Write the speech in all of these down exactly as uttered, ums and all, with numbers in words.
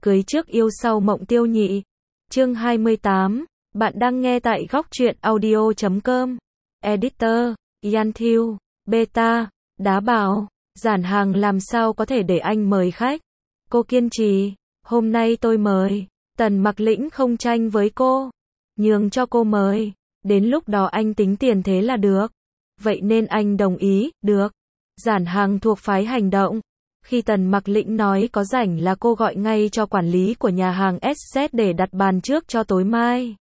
Cưới trước yêu sau mộng tiêu nhị. Chương hai mươi tám. Bạn đang nghe tại góc truyện audio chấm com. Editor, Yan Thieu, Beta, Đá Bảo, Giản Hàng làm sao có thể để anh mời khách. Cô kiên trì, hôm nay tôi mời. Tần Mặc Lĩnh không tranh với cô, nhường cho cô mời. Đến lúc đó anh tính tiền thế là được. Vậy nên anh đồng ý, được. Giản Hàng thuộc phái hành động. Khi Tần Mặc Lĩnh nói có rảnh là cô gọi ngay cho quản lý của nhà hàng ét zét để đặt bàn trước cho tối mai.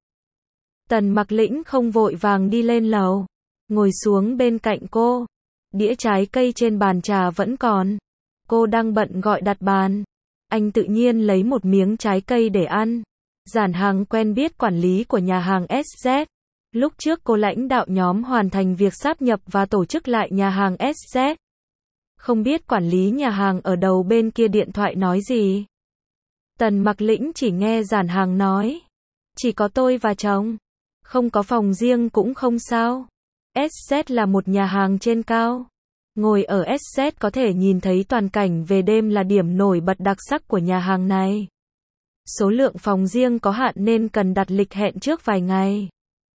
Tần Mặc Lĩnh không vội vàng đi lên lầu, ngồi xuống bên cạnh cô. Đĩa trái cây trên bàn trà vẫn còn. Cô đang bận gọi đặt bàn. Anh tự nhiên lấy một miếng trái cây để ăn. Giản Hàng quen biết quản lý của nhà hàng ét zét. Lúc trước cô lãnh đạo nhóm hoàn thành việc sáp nhập và tổ chức lại nhà hàng ét zét. Không biết quản lý nhà hàng ở đầu bên kia điện thoại nói gì. Tần Mặc Lĩnh chỉ nghe Giản Hàng nói. Chỉ có tôi và chồng. Không có phòng riêng cũng không sao. ét zét là một nhà hàng trên cao. Ngồi ở ét zét có thể nhìn thấy toàn cảnh về đêm là điểm nổi bật đặc sắc của nhà hàng này. Số lượng phòng riêng có hạn nên cần đặt lịch hẹn trước vài ngày.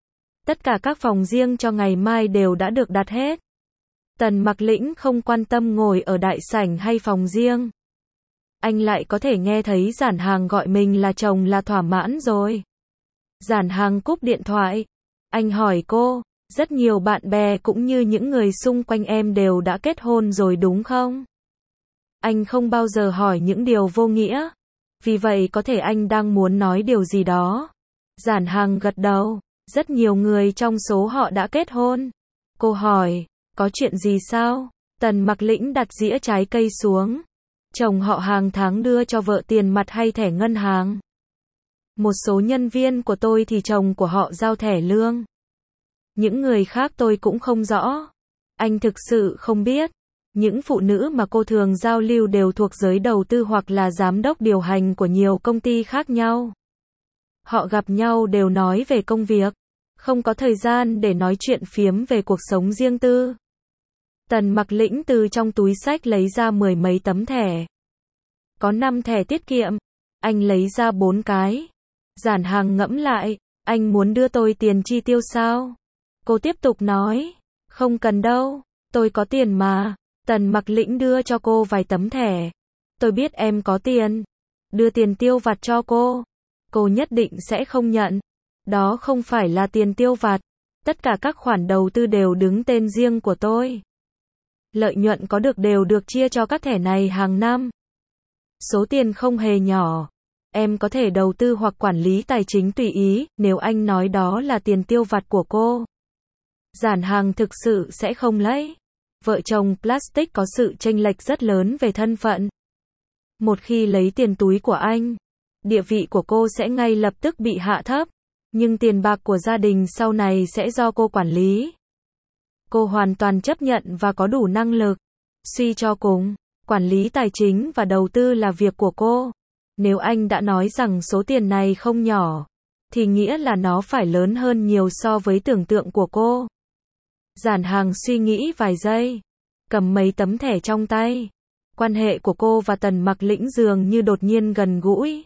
Tất cả các phòng riêng cho ngày mai đều đã được đặt hết. Tần Mặc Lĩnh không quan tâm ngồi ở đại sảnh hay phòng riêng. Anh lại có thể nghe thấy Giản Hàng gọi mình là chồng là thỏa mãn rồi. Giản Hàng cúp điện thoại. Anh hỏi cô, rất nhiều bạn bè cũng như những người xung quanh em đều đã kết hôn rồi đúng không? Anh không bao giờ hỏi những điều vô nghĩa. Vì vậy có thể anh đang muốn nói điều gì đó. Giản Hàng gật đầu. Rất nhiều người trong số họ đã kết hôn. Cô hỏi, có chuyện gì sao? Tần Mặc Lĩnh đặt dĩa trái cây xuống. Chồng họ hàng tháng đưa cho vợ tiền mặt hay thẻ ngân hàng? Một số nhân viên của tôi thì chồng của họ giao thẻ lương. Những người khác tôi cũng không rõ. Anh thực sự không biết. Những phụ nữ mà cô thường giao lưu đều thuộc giới đầu tư hoặc là giám đốc điều hành của nhiều công ty khác nhau. Họ gặp nhau đều nói về công việc. Không có thời gian để nói chuyện phiếm về cuộc sống riêng tư. Tần Mặc Lĩnh từ trong túi xách lấy ra mười mấy tấm thẻ. Có năm thẻ tiết kiệm. Anh lấy ra bốn cái. Giản Hàng ngẫm lại. Anh muốn đưa tôi tiền chi tiêu sao? Cô tiếp tục nói. Không cần đâu. Tôi có tiền mà. Tần Mặc Lĩnh đưa cho cô vài tấm thẻ. Tôi biết em có tiền. Đưa tiền tiêu vặt cho cô. Cô nhất định sẽ không nhận. Đó không phải là tiền tiêu vặt. Tất cả các khoản đầu tư đều đứng tên riêng của tôi. Lợi nhuận có được đều được chia cho các thẻ này hàng năm. Số tiền không hề nhỏ. Em có thể đầu tư hoặc quản lý tài chính tùy ý, nếu anh nói đó là tiền tiêu vặt của cô. Giản Hàng thực sự sẽ không lấy. Vợ chồng Plastic có sự chênh lệch rất lớn về thân phận. Một khi lấy tiền túi của anh, địa vị của cô sẽ ngay lập tức bị hạ thấp. Nhưng tiền bạc của gia đình sau này sẽ do cô quản lý. Cô hoàn toàn chấp nhận và có đủ năng lực. Suy cho cùng, quản lý tài chính và đầu tư là việc của cô. Nếu anh đã nói rằng số tiền này không nhỏ, thì nghĩa là nó phải lớn hơn nhiều so với tưởng tượng của cô. Giản Hàng suy nghĩ vài giây, cầm mấy tấm thẻ trong tay. Quan hệ của cô và Tần Mặc Lĩnh dường như đột nhiên gần gũi.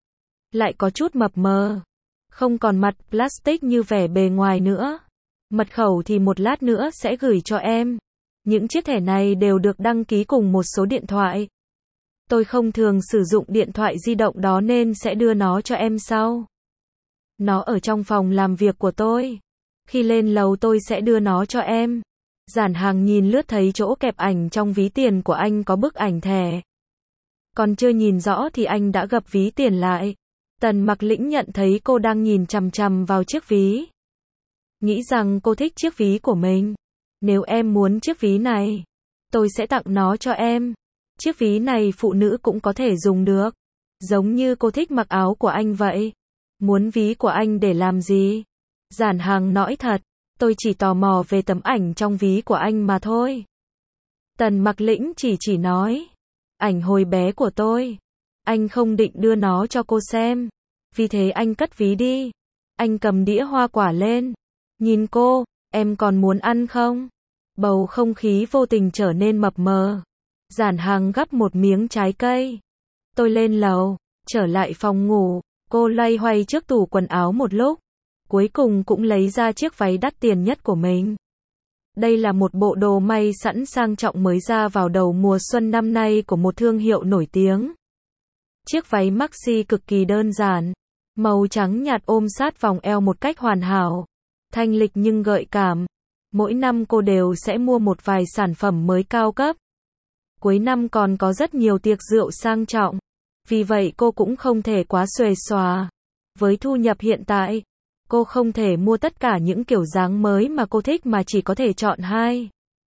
Lại có chút mập mờ. Không còn mặt plastic như vẻ bề ngoài nữa. Mật khẩu thì một lát nữa sẽ gửi cho em. Những chiếc thẻ này đều được đăng ký cùng một số điện thoại. Tôi không thường sử dụng điện thoại di động đó nên sẽ đưa nó cho em sau. Nó ở trong phòng làm việc của tôi. Khi lên lầu tôi sẽ đưa nó cho em. Giản Hàng nhìn lướt thấy chỗ kẹp ảnh trong ví tiền của anh có bức ảnh thẻ. Còn chưa nhìn rõ thì anh đã gập ví tiền lại. Tần Mặc Lĩnh nhận thấy cô đang nhìn chằm chằm vào chiếc ví. Nghĩ rằng cô thích chiếc ví của mình. Nếu em muốn chiếc ví này, tôi sẽ tặng nó cho em. Chiếc ví này phụ nữ cũng có thể dùng được. Giống như cô thích mặc áo của anh vậy. Muốn ví của anh để làm gì? Giản Hàng nói thật. Tôi chỉ tò mò về tấm ảnh trong ví của anh mà thôi. Tần Mặc Lĩnh chỉ chỉ nói. Ảnh hồi bé của tôi. Anh không định đưa nó cho cô xem. Vì thế anh cất ví đi. Anh cầm đĩa hoa quả lên. Nhìn cô, em còn muốn ăn không? Bầu không khí vô tình trở nên mập mờ. Giản Hàng gắp một miếng trái cây. Tôi lên lầu. Trở lại phòng ngủ, cô loay hoay trước tủ quần áo một lúc. Cuối cùng cũng lấy ra chiếc váy đắt tiền nhất của mình. Đây là một bộ đồ may sẵn sang trọng mới ra vào đầu mùa xuân năm nay của một thương hiệu nổi tiếng. Chiếc váy maxi cực kỳ đơn giản, màu trắng nhạt ôm sát vòng eo một cách hoàn hảo, thanh lịch nhưng gợi cảm. Mỗi năm cô đều sẽ mua một vài sản phẩm mới cao cấp. Cuối năm còn có rất nhiều tiệc rượu sang trọng, vì vậy cô cũng không thể quá xuề xòa. Với thu nhập hiện tại, cô không thể mua tất cả những kiểu dáng mới mà cô thích mà chỉ có thể chọn hai,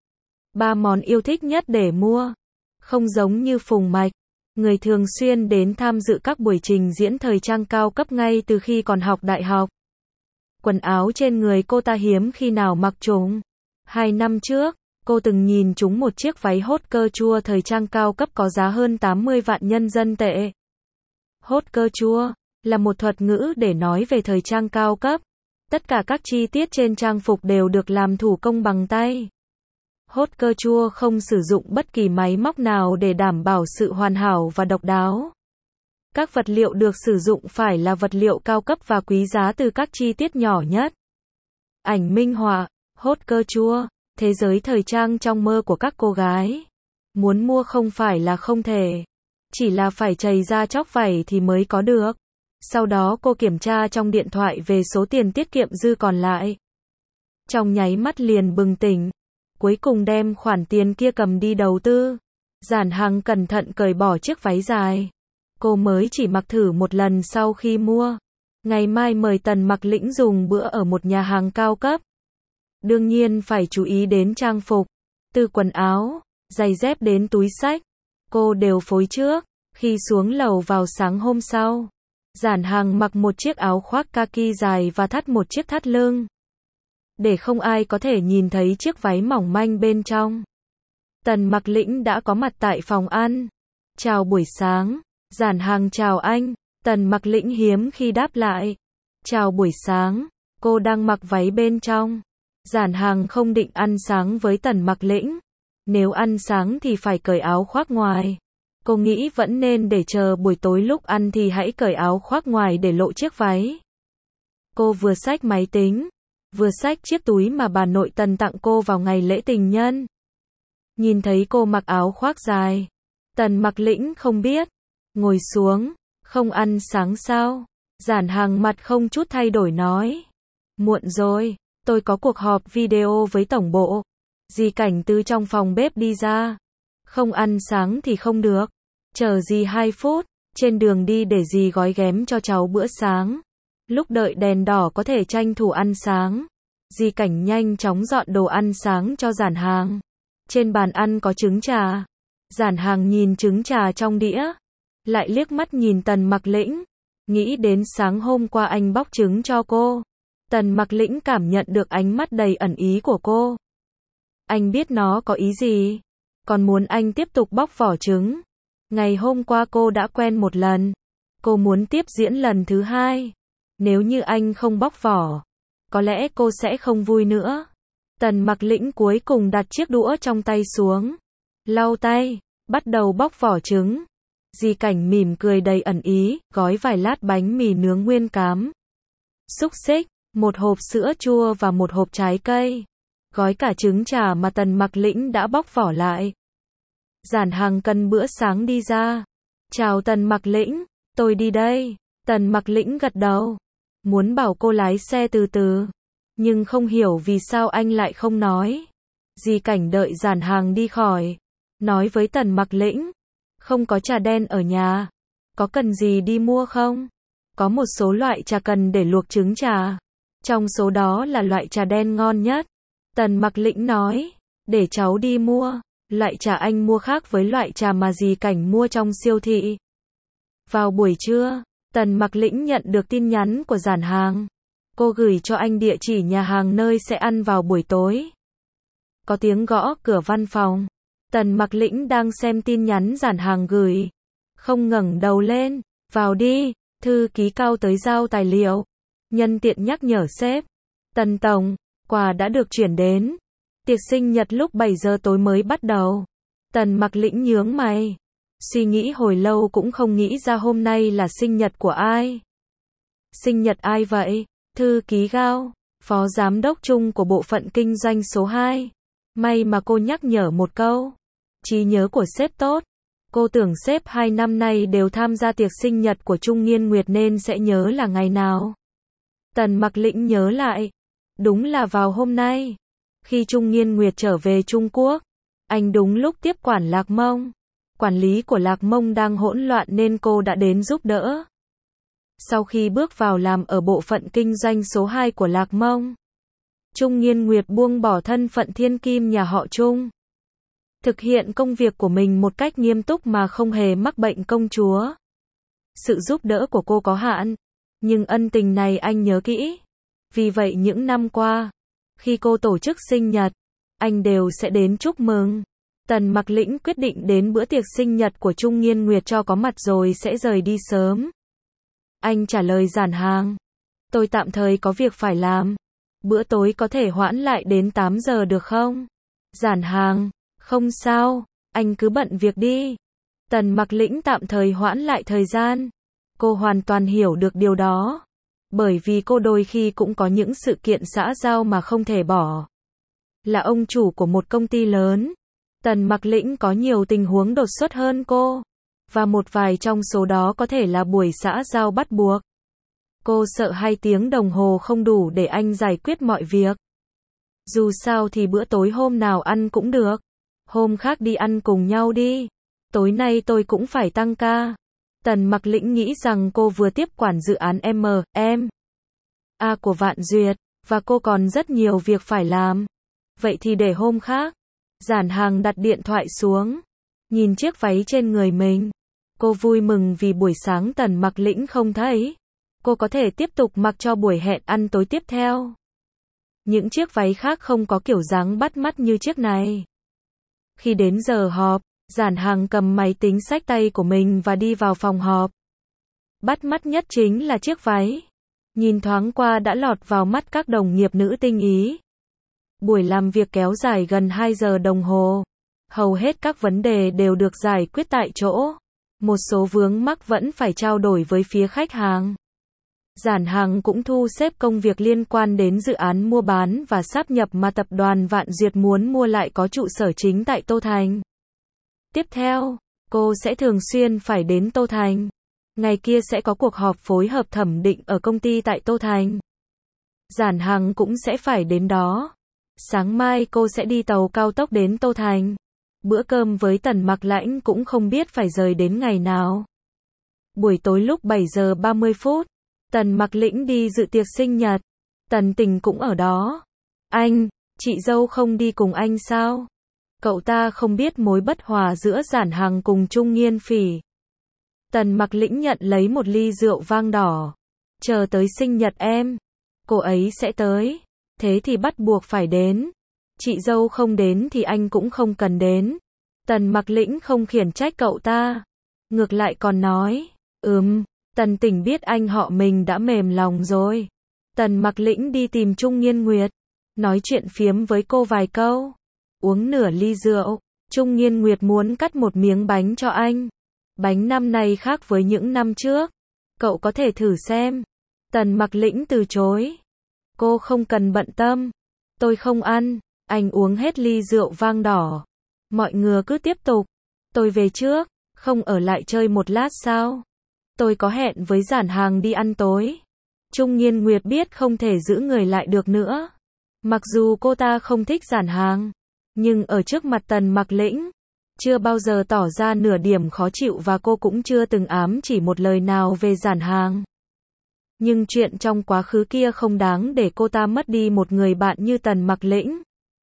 ba món yêu thích nhất để mua. Không giống như Phùng Mạch, người thường xuyên đến tham dự các buổi trình diễn thời trang cao cấp ngay từ khi còn học đại học. Quần áo trên người cô ta hiếm khi nào mặc chúng. Hai năm trước, cô từng nhìn chúng một chiếc váy haute couture thời trang cao cấp có giá hơn tám mươi vạn nhân dân tệ. Haute couture là một thuật ngữ để nói về thời trang cao cấp. Tất cả các chi tiết trên trang phục đều được làm thủ công bằng tay. Haute couture không sử dụng bất kỳ máy móc nào để đảm bảo sự hoàn hảo và độc đáo. Các vật liệu được sử dụng phải là vật liệu cao cấp và quý giá từ các chi tiết nhỏ nhất. Ảnh minh họa, haute couture, thế giới thời trang trong mơ của các cô gái. Muốn mua không phải là không thể, chỉ là phải chầy ra chóc vảy thì mới có được. Sau đó cô kiểm tra trong điện thoại về số tiền tiết kiệm dư còn lại. Trong nháy mắt liền bừng tỉnh, cuối cùng đem khoản tiền kia cầm đi đầu tư. Giản Hằng cẩn thận cởi bỏ chiếc váy dài. Cô mới chỉ mặc thử một lần sau khi mua. Ngày mai mời Tần Mặc Lĩnh dùng bữa ở một nhà hàng cao cấp. Đương nhiên phải chú ý đến trang phục, từ quần áo, giày dép đến túi xách. Cô đều phối trước. Khi xuống lầu vào sáng hôm sau, Giản Hằng mặc một chiếc áo khoác kaki dài và thắt một chiếc thắt lưng, để không ai có thể nhìn thấy chiếc váy mỏng manh bên trong. Tần Mặc Lĩnh đã có mặt tại phòng ăn. Chào buổi sáng. Giản Hằng chào anh. Tần Mặc Lĩnh hiếm khi đáp lại. Chào buổi sáng. Cô đang mặc váy bên trong. Giản Hằng không định ăn sáng với Tần Mặc Lĩnh. Nếu ăn sáng thì phải cởi áo khoác ngoài. Cô nghĩ vẫn nên để chờ buổi tối lúc ăn thì hãy cởi áo khoác ngoài để lộ chiếc váy. Cô vừa xách máy tính, vừa xách chiếc túi mà bà nội Tần tặng cô vào ngày lễ tình nhân. Nhìn thấy cô mặc áo khoác dài, Tần Mặc Lĩnh không biết. Ngồi xuống, không ăn sáng sao? Giản Hằng mặt không chút thay đổi nói. Muộn rồi, tôi có cuộc họp video với tổng bộ. Dì Cảnh từ trong phòng bếp đi ra. Không ăn sáng thì không được. Chờ dì hai phút, trên đường đi để dì gói ghém cho cháu bữa sáng. Lúc đợi đèn đỏ có thể tranh thủ ăn sáng. Dì Cảnh nhanh chóng dọn đồ ăn sáng cho Giản Hằng. Trên bàn ăn có trứng trà. Giản Hằng nhìn trứng trà trong đĩa, lại liếc mắt nhìn Tần Mặc Lĩnh, nghĩ đến sáng hôm qua anh bóc trứng cho cô. Tần Mặc Lĩnh cảm nhận được ánh mắt đầy ẩn ý của cô. Anh biết nó có ý gì, còn muốn anh tiếp tục bóc vỏ trứng. Ngày hôm qua cô đã quen một lần, cô muốn tiếp diễn lần thứ hai. Nếu như anh không bóc vỏ, có lẽ cô sẽ không vui nữa. Tần Mặc Lĩnh cuối cùng đặt chiếc đũa trong tay xuống, lau tay, bắt đầu bóc vỏ trứng. Dì Cảnh mỉm cười đầy ẩn ý, gói vài lát bánh mì nướng nguyên cám, xúc xích, một hộp sữa chua và một hộp trái cây. Gói cả trứng trà mà Tần Mặc Lĩnh đã bóc vỏ lại. Giản Hằng cần bữa sáng đi ra. Chào Tần Mặc Lĩnh, tôi đi đây. Tần Mặc Lĩnh gật đầu, muốn bảo cô lái xe từ từ, nhưng không hiểu vì sao anh lại không nói. Dì Cảnh đợi Giản Hằng đi khỏi, nói với Tần Mặc Lĩnh, không có trà đen ở nhà, có cần gì đi mua không? Có một số loại trà cần để luộc trứng trà, trong số đó là loại trà đen ngon nhất. Tần Mặc Lĩnh nói, để cháu đi mua. Loại trà anh mua khác với loại trà mà dì Cảnh mua trong siêu thị. Vào buổi trưa, Tần Mặc Lĩnh nhận được tin nhắn của Giản Hằng. Cô gửi cho anh địa chỉ nhà hàng nơi sẽ ăn vào buổi tối. Có tiếng gõ cửa văn phòng. Tần Mặc Lĩnh đang xem tin nhắn Giản Hằng gửi, không ngẩng đầu lên. Vào đi. Thư ký cao tới giao tài liệu, nhân tiện nhắc nhở sếp. Tần tổng, quà đã được chuyển đến. Tiệc sinh nhật lúc bảy giờ tối mới bắt đầu. Tần Mặc Lĩnh nhướng mày. Suy nghĩ hồi lâu cũng không nghĩ ra hôm nay là sinh nhật của ai. Sinh nhật ai vậy? Thư ký Gao, phó giám đốc chung của bộ phận kinh doanh số hai. May mà cô nhắc nhở một câu. Trí nhớ của sếp tốt. Cô tưởng sếp hai năm nay đều tham gia tiệc sinh nhật của Trung Nghiên Nguyệt nên sẽ nhớ là ngày nào. Tần Mặc Lĩnh nhớ lại. Đúng là vào hôm nay. Khi Trung Nghiên Nguyệt trở về Trung Quốc, anh đúng lúc tiếp quản Lạc Mông. Quản lý của Lạc Mông đang hỗn loạn nên cô đã đến giúp đỡ. Sau khi bước vào làm ở bộ phận kinh doanh số hai của Lạc Mông, Trung Nghiên Nguyệt buông bỏ thân phận thiên kim nhà họ Trung. Thực hiện công việc của mình một cách nghiêm túc mà không hề mắc bệnh công chúa. Sự giúp đỡ của cô có hạn, nhưng ân tình này anh nhớ kỹ. Vì vậy những năm qua, khi cô tổ chức sinh nhật, anh đều sẽ đến chúc mừng. Tần Mặc Lĩnh quyết định đến bữa tiệc sinh nhật của Trung Nghiên Nguyệt cho có mặt rồi sẽ rời đi sớm. Anh trả lời giản hàng. Tôi tạm thời có việc phải làm. Bữa tối có thể hoãn lại đến tám giờ được không? Giản hàng. Không sao, anh cứ bận việc đi. Tần Mặc Lĩnh tạm thời hoãn lại thời gian. Cô hoàn toàn hiểu được điều đó. Bởi vì cô đôi khi cũng có những sự kiện xã giao mà không thể bỏ. Là ông chủ của một công ty lớn, Tần Mặc Lĩnh có nhiều tình huống đột xuất hơn cô. Và một vài trong số đó có thể là buổi xã giao bắt buộc. Cô sợ hai tiếng đồng hồ không đủ để anh giải quyết mọi việc. Dù sao thì bữa tối hôm nào ăn cũng được. Hôm khác đi ăn cùng nhau đi. Tối nay tôi cũng phải tăng ca. Tần Mặc Lĩnh nghĩ rằng cô vừa tiếp quản dự án M, M, A của Vạn Duyệt, và cô còn rất nhiều việc phải làm. Vậy thì để hôm khác. Giản hàng đặt điện thoại xuống. Nhìn chiếc váy trên người mình. Cô vui mừng vì buổi sáng Tần Mặc Lĩnh không thấy. Cô có thể tiếp tục mặc cho buổi hẹn ăn tối tiếp theo. Những chiếc váy khác không có kiểu dáng bắt mắt như chiếc này. Khi đến giờ họp, Giản hàng cầm máy tính xách tay của mình và đi vào phòng họp. Bắt mắt nhất chính là chiếc váy. Nhìn thoáng qua đã lọt vào mắt các đồng nghiệp nữ tinh ý. Buổi làm việc kéo dài gần hai giờ đồng hồ. Hầu hết các vấn đề đều được giải quyết tại chỗ. Một số vướng mắc vẫn phải trao đổi với phía khách hàng. Giản hàng cũng thu xếp công việc liên quan đến dự án mua bán và sáp nhập mà tập đoàn Vạn Duyệt muốn mua lại có trụ sở chính tại Tô Thành. Tiếp theo, cô sẽ thường xuyên phải đến Tô Thành. Ngày kia sẽ có cuộc họp phối hợp thẩm định ở công ty tại Tô Thành. Giản hàng cũng sẽ phải đến đó. Sáng mai cô sẽ đi tàu cao tốc đến Tô Thành. Bữa cơm với Tần Mặc Lãnh cũng không biết phải rời đến ngày nào. Buổi tối lúc bảy giờ ba mươi phút, Tần Mặc Lĩnh đi dự tiệc sinh nhật. Tần Tình cũng ở đó. Anh, chị dâu không đi cùng anh sao? Cậu ta không biết mối bất hòa giữa Giản hàng cùng Trung Nghiên Phỉ. Tần Mặc Lĩnh nhận lấy một ly rượu vang đỏ. Chờ tới sinh nhật em. Cô ấy sẽ tới. Thế thì bắt buộc phải đến. Chị dâu không đến thì anh cũng không cần đến. Tần Mặc Lĩnh không khiển trách cậu ta. Ngược lại còn nói. Ừm, Tần Tình biết anh họ mình đã mềm lòng rồi. Tần Mặc Lĩnh đi tìm Trung Nghiên Nguyệt. Nói chuyện phiếm với cô vài câu. Uống nửa ly rượu. Trung Nghiên Nguyệt muốn cắt một miếng bánh cho anh. Bánh năm nay khác với những năm trước. Cậu có thể thử xem. Tần Mặc Lĩnh từ chối. Cô không cần bận tâm. Tôi không ăn. Anh uống hết ly rượu vang đỏ. Mọi người cứ tiếp tục. Tôi về trước. Không ở lại chơi một lát sao? Tôi có hẹn với Giản hàng đi ăn tối. Trung Nghiên Nguyệt biết không thể giữ người lại được nữa. Mặc dù cô ta không thích Giản hàng, nhưng ở trước mặt Tần Mặc Lĩnh, chưa bao giờ tỏ ra nửa điểm khó chịu và cô cũng chưa từng ám chỉ một lời nào về Giản hàng. Nhưng chuyện trong quá khứ kia không đáng để cô ta mất đi một người bạn như Tần Mặc Lĩnh.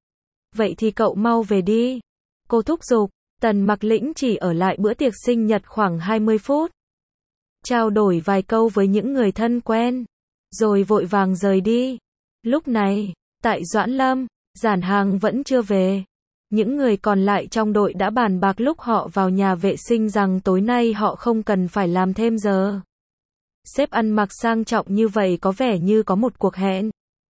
Vậy thì cậu mau về đi. Cô thúc giục. Tần Mặc Lĩnh chỉ ở lại bữa tiệc sinh nhật khoảng hai mươi phút. Trao đổi vài câu với những người thân quen. Rồi vội vàng rời đi. Lúc này, tại Doãn Lâm, Giản hàng vẫn chưa về. Những người còn lại trong đội đã bàn bạc lúc họ vào nhà vệ sinh rằng tối nay họ không cần phải làm thêm giờ. Sếp ăn mặc sang trọng như vậy có vẻ như có một cuộc hẹn.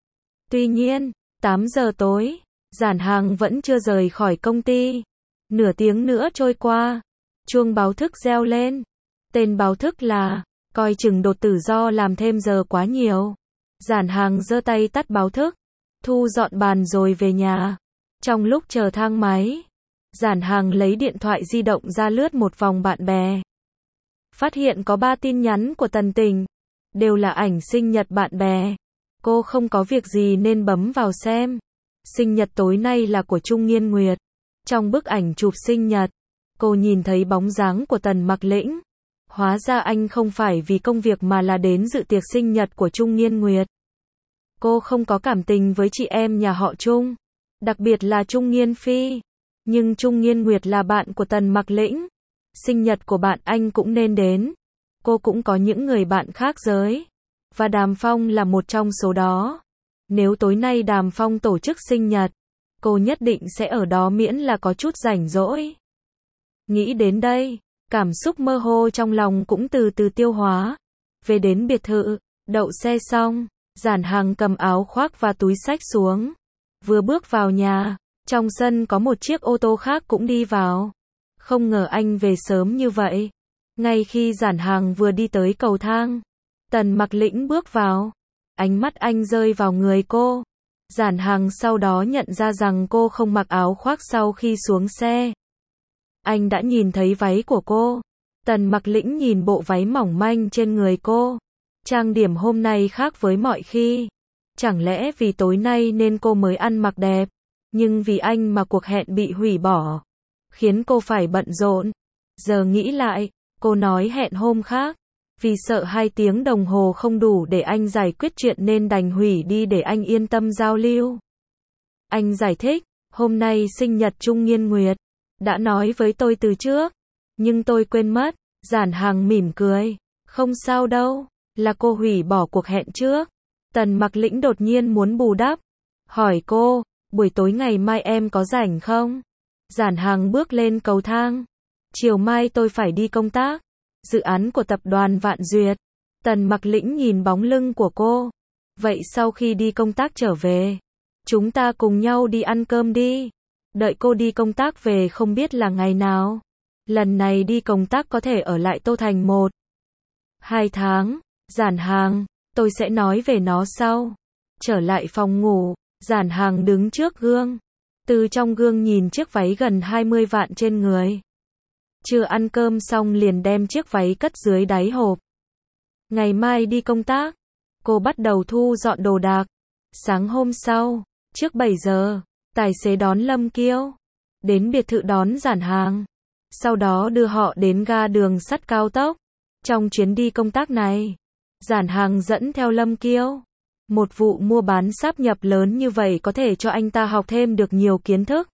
Tuy nhiên, tám giờ tối, Giản hàng vẫn chưa rời khỏi công ty. Nửa tiếng nữa trôi qua. Chuông báo thức reo lên. Tên báo thức là, coi chừng đột tử do làm thêm giờ quá nhiều. Giản Hàng giơ tay tắt báo thức, thu dọn bàn rồi về nhà. Trong lúc chờ thang máy, Giản Hàng lấy điện thoại di động ra lướt một vòng bạn bè. Phát hiện có ba tin nhắn của Tần Tình, đều là ảnh sinh nhật bạn bè. Cô không có việc gì nên bấm vào xem. Sinh nhật tối nay là của Trung Nghiên Nguyệt. Trong bức ảnh chụp sinh nhật, cô nhìn thấy bóng dáng của Tần Mặc Lĩnh. Hóa ra anh không phải vì công việc mà là đến dự tiệc sinh nhật của Trung Nghiên Nguyệt. Cô không có cảm tình với chị em nhà họ Trung, đặc biệt là Trung Nghiên Phi. Nhưng Trung Nghiên Nguyệt là bạn của Tần Mặc Lĩnh. Sinh nhật của bạn anh cũng nên đến. Cô cũng có những người bạn khác giới. Và Đàm Phong là một trong số đó. Nếu tối nay Đàm Phong tổ chức sinh nhật, cô nhất định sẽ ở đó miễn là có chút rảnh rỗi. Nghĩ đến đây, cảm xúc mơ hồ trong lòng cũng từ từ tiêu hóa. Về đến biệt thự, đậu xe xong, Giản Hàng cầm áo khoác và túi xách xuống. Vừa bước vào nhà, trong sân có một chiếc ô tô khác cũng đi vào. Không ngờ anh về sớm như vậy. Ngay khi Giản Hàng vừa đi tới cầu thang, Tần Mặc Lĩnh bước vào. Ánh mắt anh rơi vào người cô. Giản Hàng sau đó nhận ra rằng cô không mặc áo khoác sau khi xuống xe. Anh đã nhìn thấy váy của cô. Tần Mặc Lĩnh nhìn bộ váy mỏng manh trên người cô. Trang điểm hôm nay khác với mọi khi. Chẳng lẽ vì tối nay nên cô mới ăn mặc đẹp, nhưng vì anh mà cuộc hẹn bị hủy bỏ, khiến cô phải bận rộn. Giờ nghĩ lại, cô nói hẹn hôm khác, vì sợ hai tiếng đồng hồ không đủ để anh giải quyết chuyện nên đành hủy đi để anh yên tâm giao lưu. Anh giải thích, hôm nay sinh nhật Trung Nghiên Nguyệt, đã nói với tôi từ trước, nhưng tôi quên mất. Giản Hàng mỉm cười, không sao đâu, là cô hủy bỏ cuộc hẹn trước. Tần Mặc Lĩnh đột nhiên muốn bù đắp, hỏi cô, buổi tối ngày mai em có rảnh không? Giản Hàng bước lên cầu thang, chiều mai tôi phải đi công tác, dự án của tập đoàn Vạn Duyệt. Tần Mặc Lĩnh nhìn bóng lưng của cô, vậy sau khi đi công tác trở về, chúng ta cùng nhau đi ăn cơm đi. Đợi cô đi công tác về không biết là ngày nào. Lần này đi công tác có thể ở lại Tô Thành một, hai tháng. Giản Hàng, tôi sẽ nói về nó sau. Trở lại phòng ngủ, Giản Hàng đứng trước gương. Từ trong gương nhìn chiếc váy gần hai mươi vạn trên người. Chưa ăn cơm xong liền đem chiếc váy cất dưới đáy hộp. Ngày mai đi công tác, cô bắt đầu thu dọn đồ đạc. Sáng hôm sau, trước bảy giờ, tài xế đón Lâm Kiêu đến biệt thự đón Giản Hàng, sau đó đưa họ đến ga đường sắt cao tốc. Trong chuyến đi công tác này, Giản Hàng dẫn theo Lâm Kiêu. Một vụ mua bán sáp nhập lớn như vậy có thể cho anh ta học thêm được nhiều kiến thức.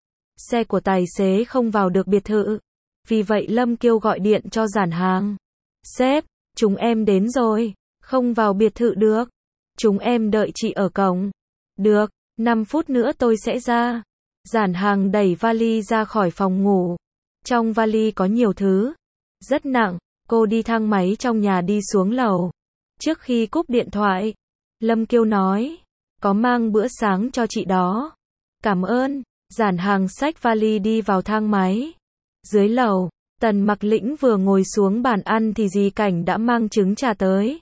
Xe của tài xế không vào được biệt thự, vì vậy Lâm Kiêu gọi điện cho Giản Hàng. Sếp, chúng em đến rồi, không vào biệt thự được. Chúng em đợi chị ở cổng. Được, năm phút nữa tôi sẽ ra. Giản Hàng đẩy vali ra khỏi phòng ngủ. Trong vali có nhiều thứ, rất nặng. Cô đi thang máy trong nhà đi xuống lầu. Trước khi cúp điện thoại, Lâm Kiêu nói, có mang bữa sáng cho chị đó. Cảm ơn. Giản Hàng xách vali đi vào thang máy. Dưới lầu, Tần Mặc Lĩnh vừa ngồi xuống bàn ăn thì dì Cảnh đã mang trứng trà tới.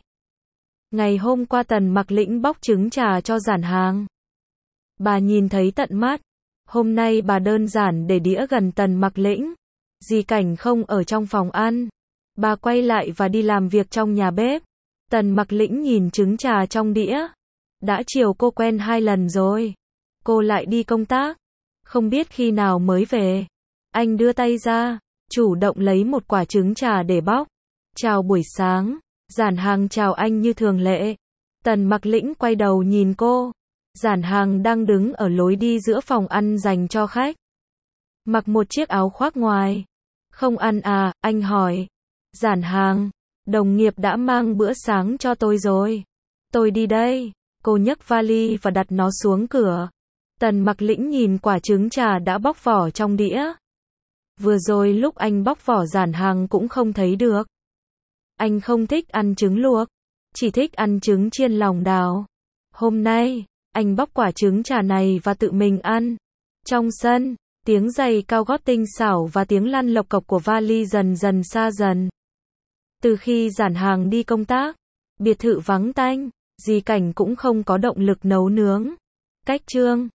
Ngày hôm qua Tần Mặc Lĩnh bóc trứng trà cho Giản Hàng. Bà nhìn thấy tận mắt. Hôm nay bà đơn giản để đĩa gần Tần Mặc Lĩnh. Dì Cảnh không ở trong phòng ăn. Bà quay lại và đi làm việc trong nhà bếp. Tần Mặc Lĩnh nhìn trứng trà trong đĩa. Đã chiều cô quen hai lần rồi. Cô lại đi công tác. Không biết khi nào mới về. Anh đưa tay ra, chủ động lấy một quả trứng trà để bóc. Chào buổi sáng. Giản Hàng chào anh như thường lệ. Tần Mặc Lĩnh quay đầu nhìn cô. Giản Hàng đang đứng ở lối đi giữa phòng ăn dành cho khách. Mặc một chiếc áo khoác ngoài. Không ăn à, anh hỏi. Giản Hàng, đồng nghiệp đã mang bữa sáng cho tôi rồi. Tôi đi đây. Cô nhấc vali và đặt nó xuống cửa. Tần Mặc Lĩnh nhìn quả trứng trà đã bóc vỏ trong đĩa. Vừa rồi lúc anh bóc vỏ Giản Hàng cũng không thấy được. Anh không thích ăn trứng luộc, chỉ thích ăn trứng chiên lòng đào. Hôm nay, anh bóc quả trứng trà này và tự mình ăn. Trong sân, Tiếng giày cao gót tinh xảo và tiếng lăn lộc cộc của vali dần dần xa dần. Từ khi Giản Hàng đi công tác, biệt thự vắng tanh, Dì Cảnh cũng không có động lực nấu nướng. Cách Trương